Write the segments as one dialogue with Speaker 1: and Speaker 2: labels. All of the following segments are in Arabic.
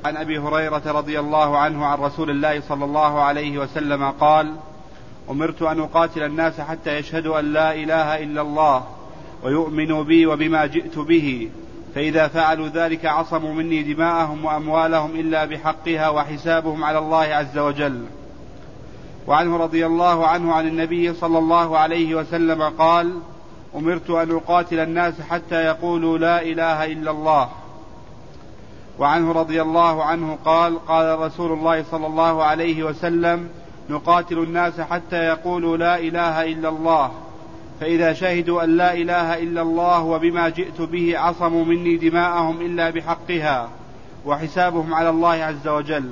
Speaker 1: عن أبي هريرة رضي الله عنه عن رسول الله صلى الله عليه وسلم قال: أمرت أن أقاتل الناس حتى يشهدوا أن لا إله إلا الله ويؤمنوا بي وبما جئت به، فإذا فعلوا ذلك عصموا مني دماءهم وأموالهم إلا بحقها وحسابهم على الله عز وجل. وعنه رضي الله عنه عن النبي صلى الله عليه وسلم قال: أمرت أن أقاتل الناس حتى يقولوا لا إله إلا الله. وعنه رضي الله عنه قال: قال رسول الله صلى الله عليه وسلم: نقاتل الناس حتى يقولوا لا إله إلا الله، فإذا شهدوا أن لا إله إلا الله وبما جئت به عصموا مني دماءهم إلا بحقها وحسابهم على الله عز وجل.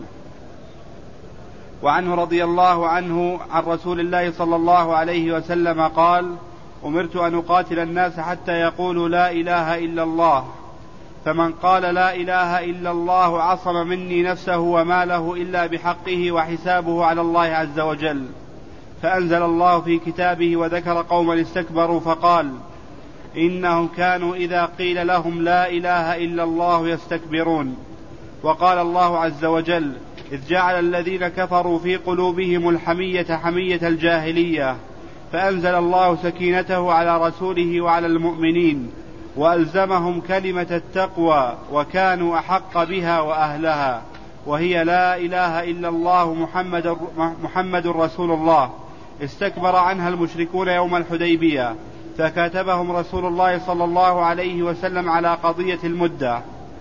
Speaker 1: وعنه رضي الله عنه عن رسول الله صلى الله عليه وسلم قال: أمرت أن أقاتل الناس حتى يقولوا لا إله إلا الله، فمن قال لا إله إلا الله عصم مني نفسه وماله إلا بحقه وحسابه على الله عز وجل. فأنزل الله في كتابه وذكر قوما استكبروا فقال: إنهم كانوا إذا قيل لهم لا إله إلا الله يستكبرون. وقال الله عز وجل: إذ جعل الذين كفروا في قلوبهم الحمية حمية الجاهلية، فأنزل الله سكينته على رسوله وعلى المؤمنين وألزمهم كلمة التقوى وكانوا أحق بها وأهلها، وهي لا إله إلا الله محمد رسول الله. استكبر عنها المشركون يوم الحديبية، فكاتبهم رسول الله صلى الله عليه وسلم على قضية المدة.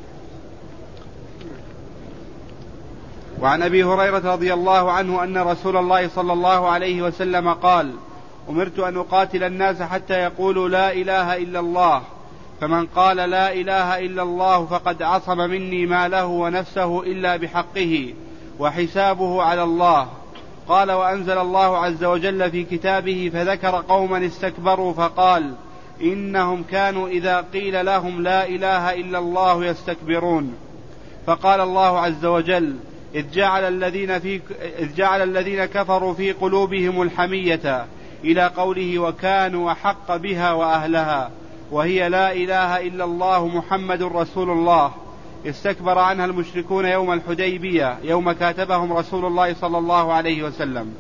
Speaker 1: وعن أبي هريرة رضي الله عنه أن رسول الله صلى الله عليه وسلم قال: أمرت أن أقاتل الناس حتى يقولوا لا إله إلا الله، فمن قال لا إله إلا الله فقد عصم مني ماله ونفسه إلا بحقه وحسابه على الله. قال: وأنزل الله عز وجل في كتابه فذكر قوما استكبروا فقال: إنهم كانوا إذا قيل لهم لا إله إلا الله يستكبرون. فقال الله عز وجل: إذ جعل الذين كفروا في قلوبهم الحمية، إلى قوله: وكانوا أحق بها وأهلها، وهي لا إله إلا الله محمد رسول الله. استكبر عنها المشركون يوم الحديبية يوم كاتبهم رسول الله صلى الله عليه وسلم.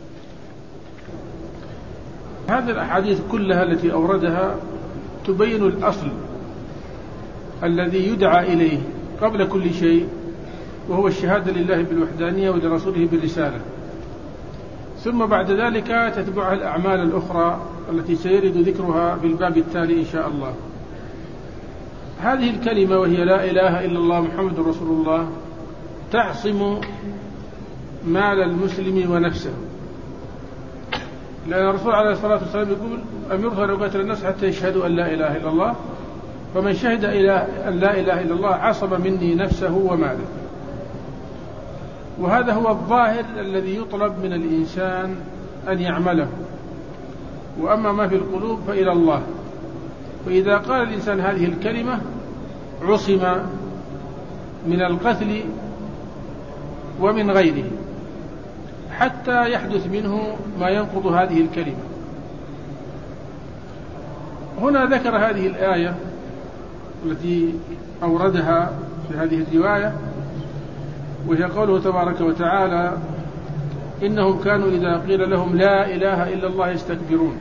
Speaker 2: هذه الأحاديث كلها التي أوردها تبين الأصل الذي يدعى إليه قبل كل شيء، وهو الشهادة لله بالوحدانية ولرسوله بالرسالة، ثم بعد ذلك تتبعها الأعمال الأخرى التي سيرد ذكرها بالباب التالي إن شاء الله. هذه الكلمة وهي لا إله إلا الله محمد رسول الله تعصم مال المسلم ونفسه، لأن الرسول عليه الصلاة والسلام يقول: أمرت أن أقاتل الناس حتى يشهدوا أن لا إله إلا الله، فمن شهد أن لا إله إلا الله عصم مني نفسه وماله. وهذا هو الظاهر الذي يطلب من الإنسان أن يعمله، وأما ما في القلوب فإلى الله. فإذا قال الإنسان هذه الكلمة عصم من القتل ومن غيره حتى يحدث منه ما ينقض هذه الكلمة. هنا ذكر هذه الآية التي أوردها في هذه الرواية، وهي قوله تبارك وتعالى: إنهم كانوا إذا قيل لهم لا إله إلا الله يستكبرون.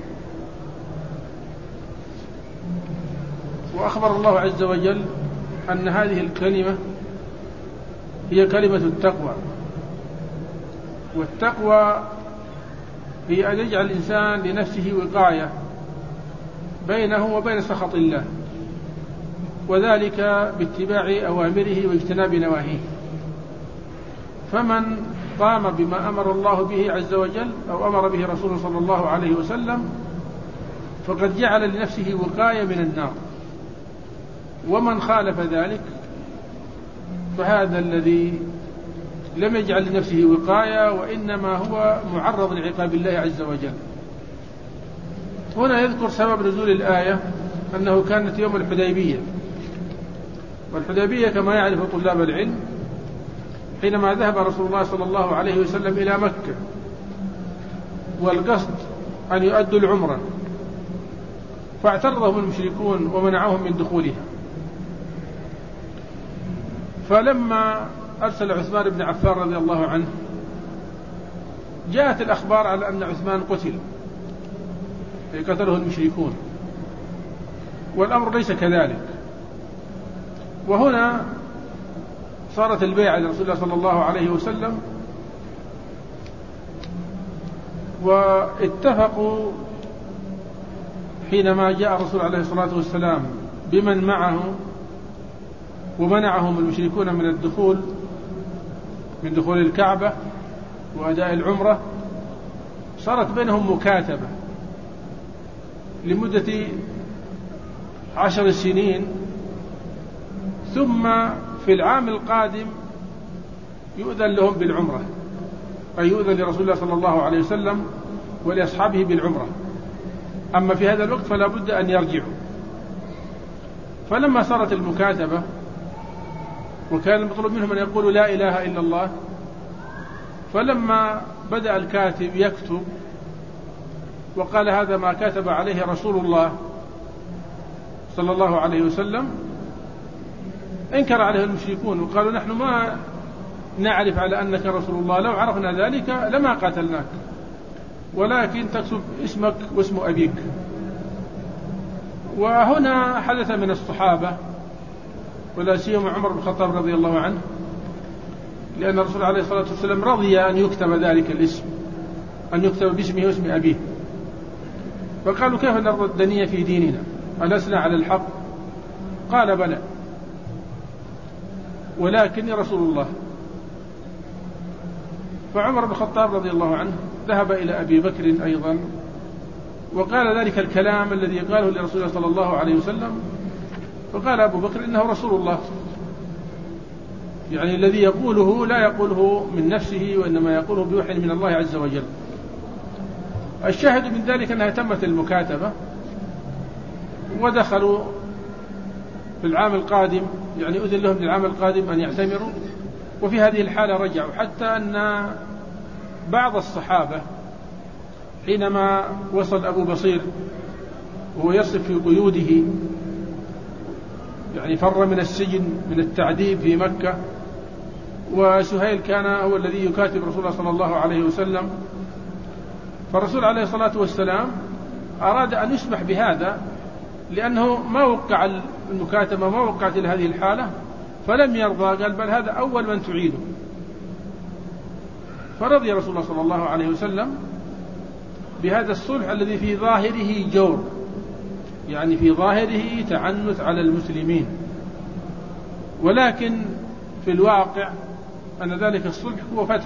Speaker 2: وأخبر الله عز وجل أن هذه الكلمة هي كلمة التقوى، والتقوى هي أن يجعل الإنسان لنفسه وقاية بينه وبين سخط الله، وذلك باتباع أوامره واجتناب نواهيه. فمن قام بما أمر الله به عز وجل أو أمر به رسوله صلى الله عليه وسلم فقد جعل لنفسه وقاية من النار، ومن خالف ذلك فهذا الذي لم يجعل لنفسه وقاية، وإنما هو معرض لعقاب الله عز وجل. هنا يذكر سبب نزول الآية أنه كانت يوم الحديبية، والحديبية كما يعرف طلاب العلم حينما ذهب رسول الله صلى الله عليه وسلم إلى مكة والقصد أن يؤدوا العمرة، فاعترضهم المشركون ومنعوهم من دخولها. فلما أرسل عثمان بن عفان رضي الله عنه، جاءت الأخبار على أن عثمان قتل، قتله المشركون، والأمر ليس كذلك. وهنا صارت البيعة لرسول الله صلى الله عليه وسلم، واتفقوا حينما جاء الرسول عليه الصلاة والسلام بمن معه ومنعهم المشركون من دخول الكعبة وأداء العمرة، صارت بينهم مكاتبة لمدة 10 سنين، ثم في العام القادم يؤذن لهم بالعمرة، أي يؤذن لرسول الله صلى الله عليه وسلم ولأصحابه بالعمرة، أما في هذا الوقت فلا بد أن يرجعوا. فلما صارت المكاتبة وكان المطلوب منهم أن يقولوا لا إله إلا الله، فلما بدأ الكاتب يكتب وقال هذا ما كتب عليه رسول الله صلى الله عليه وسلم، انكر عليه المشركون وقالوا نحن ما نعرف على أنك رسول الله، لو عرفنا ذلك لما قاتلناك، ولكن تكتب اسمك واسم أبيك. وهنا حدث من الصحابة ولا سيما عمر بن الخطاب رضي الله عنه، لأن الرسول عليه الصلاة والسلام رضي أن يكتب ذلك الاسم، أن يكتب باسمه واسم أبيه، فقالوا كيف نرضى الدنيا في ديننا، ألسنا على الحق؟ قال بلى، ولكني رسول الله. فعمر بن الخطاب رضي الله عنه ذهب إلى أبي بكر أيضا وقال ذلك الكلام الذي قاله لرسول الله صلى الله عليه وسلم، فقال أبو بكر إنه رسول الله، يعني الذي يقوله لا يقوله من نفسه وإنما يقوله بوحي من الله عز وجل. الشاهد من ذلك أنها تمت المكاتبة ودخلوا في العام القادم، يعني أذن لهم للعام القادم أن يعتمروا، وفي هذه الحالة رجعوا، حتى أن بعض الصحابة حينما وصل أبو بصير وهو يصف في قيوده، يعني فر من السجن من التعذيب في مكة، وسهيل كان هو الذي يكاتب رسول الله صلى الله عليه وسلم، فالرسول عليه الصلاة والسلام أراد أن يسمح بهذا لأنه ما وقع المكاتبة، ما وقعت إلى هذه الحالة، فلم يرضى، قال بل هذا أول من تعيده. فرضي رسول الله صلى الله عليه وسلم بهذا الصلح الذي في ظاهره جور، يعني في ظاهره تعنت على المسلمين، ولكن في الواقع أن ذلك الصلح هو فتح،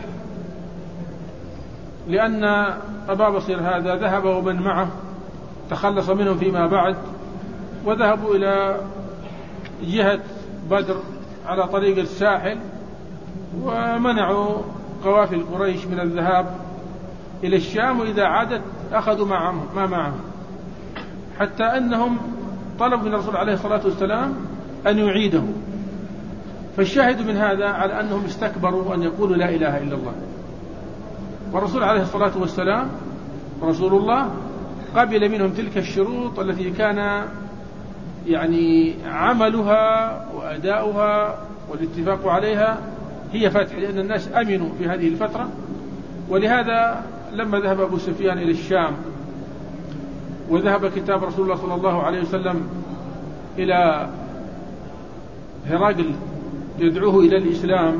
Speaker 2: لأن أبا بصير هذا ذهب ومن معه تخلص منهم فيما بعد، وذهبوا إلى جهة بدر على طريق الساحل، ومنعوا قوافل قريش من الذهاب إلى الشام، وإذا عادت أخذوا ما معهم، حتى أنهم طلبوا من الرسول عليه الصلاة والسلام أن يعيده. فالشاهد من هذا على أنهم استكبروا أن يقولوا لا إله إلا الله، والرسول عليه الصلاة والسلام رسول الله قبل منهم تلك الشروط التي كان يعني عملها وأداؤها والاتفاق عليها هي فتح، لأن الناس أمنوا في هذه الفترة. ولهذا لما ذهب أبو سفيان إلى الشام وذهب كتاب رسول الله صلى الله عليه وسلم إلى هرقل يدعوه إلى الإسلام،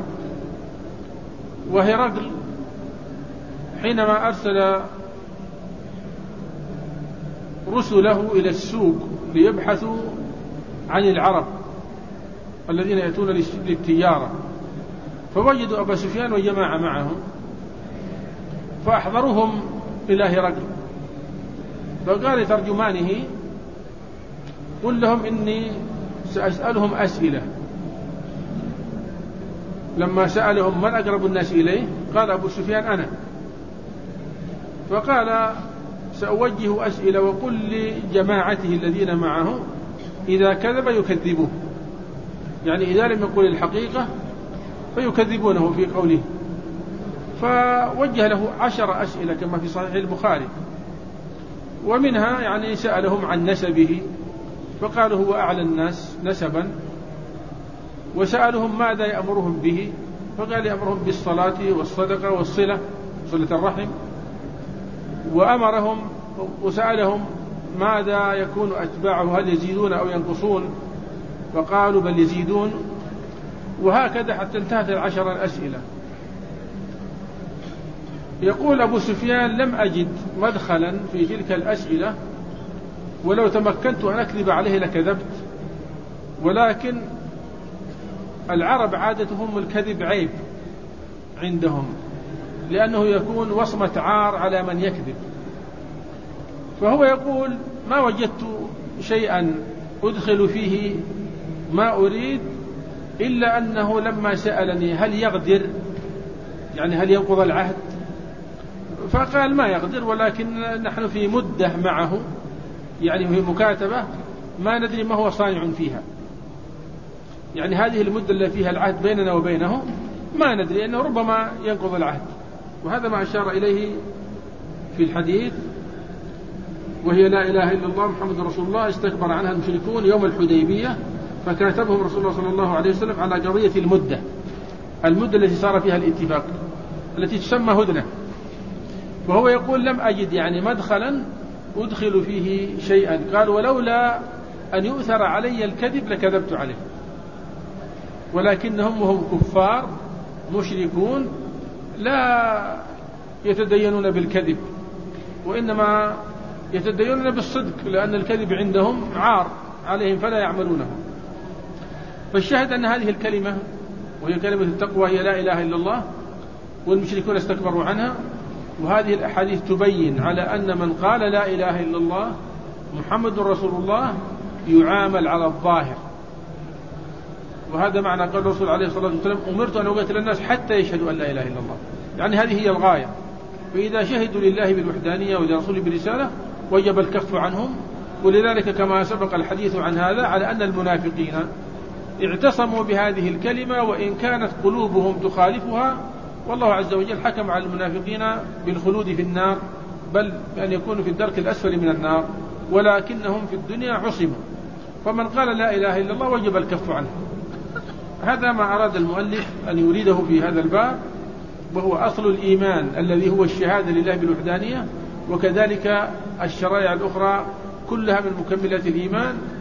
Speaker 2: وهرقل حينما أرسل رسله إلى السوق ليبحثوا عن العرب الذين يأتون للتجارة، فوجدوا أبا سفيان وجماعة معهم، فأحضروهم إلى هرقل، فقال لترجمانه قل لهم إني سأسألهم أسئلة. لما سألهم من أقرب الناس إليه قال أبو سفيان أنا، فقال سأوجه أسئلة وقل لجماعته الذين معه إذا كذب يكذبوه، يعني إذا لم يقل الحقيقة فيكذبونه في قوله. فوجه له 10 أسئلة كما في صحيح البخاري، ومنها يعني سألهم عن نسبه فقالوا هو أعلى الناس نسبا، وسألهم ماذا يأمرهم به فقال يأمرهم بالصلاة والصدقة والصلة، صلة الرحم، وأمرهم وسألهم ماذا يكون أتباعه، هل يزيدون أو ينقصون؟ فقالوا بل يزيدون. وهكذا حتى انتهت 10 أسئلة. يقول أبو سفيان لم أجد مدخلا في تلك الأسئلة، ولو تمكنت أن أكذب عليه لكذبت، ولكن العرب عادتهم الكذب عيب عندهم، لأنه يكون وصمة عار على من يكذب. فهو يقول ما وجدت شيئا أدخل فيه ما أريد، إلا أنه لما سألني هل يغدر، يعني هل ينقض العهد، فقال ما يغدر، ولكن نحن في مدة معه، يعني وهي مكاتبة ما ندري ما هو صانع فيها، يعني هذه المدة التي فيها العهد بيننا وبينه ما ندري، أنه ربما ينقض العهد. وهذا ما أشار إليه في الحديث، وهي لا إله إلا الله محمد رسول الله، استكبر عنها المشركون يوم الحديبية، فكاتبهم رسول الله صلى الله عليه وسلم على قضية المدة التي صار فيها الاتفاق التي تسمى هدنة. وهو يقول لم أجد يعني مدخلا أدخل فيه شيئا، قال ولولا أن يؤثر علي الكذب لكذبت عليه، ولكنهم وهم كفار مشركون لا يتدينون بالكذب، وإنما يتدينون بالصدق، لأن الكذب عندهم عار عليهم فلا يعملونه. فالشاهد أن هذه الكلمة وهي كلمة التقوى هي لا إله إلا الله، والمشركون استكبروا عنها. وهذه الأحاديث تبين على أن من قال لا إله إلا الله محمد رسول الله يعامل على الظاهر، وهذا معنى قال الرسول عليه الصلاة والسلام أمرت أن أقاتل الناس حتى يشهدوا أن لا إله إلا الله، يعني هذه هي الغاية. فإذا شهدوا لله بالوحدانية ولرسوله بالرسالة وجب الكف عنهم. ولذلك كما سبق الحديث عن هذا على أن المنافقين اعتصموا بهذه الكلمة وإن كانت قلوبهم تخالفها، والله عز وجل حكم على المنافقين بالخلود في النار، بل أن يكونوا في الدرك الأسفل من النار، ولكنهم في الدنيا عصموا. فمن قال لا إله إلا الله وجب الكف عنه. هذا ما أراد المؤلف أن يريده في هذا الباب، وهو أصل الإيمان الذي هو الشهادة لله بالوحدانية، وكذلك الشرائع الأخرى كلها من مكملات الإيمان،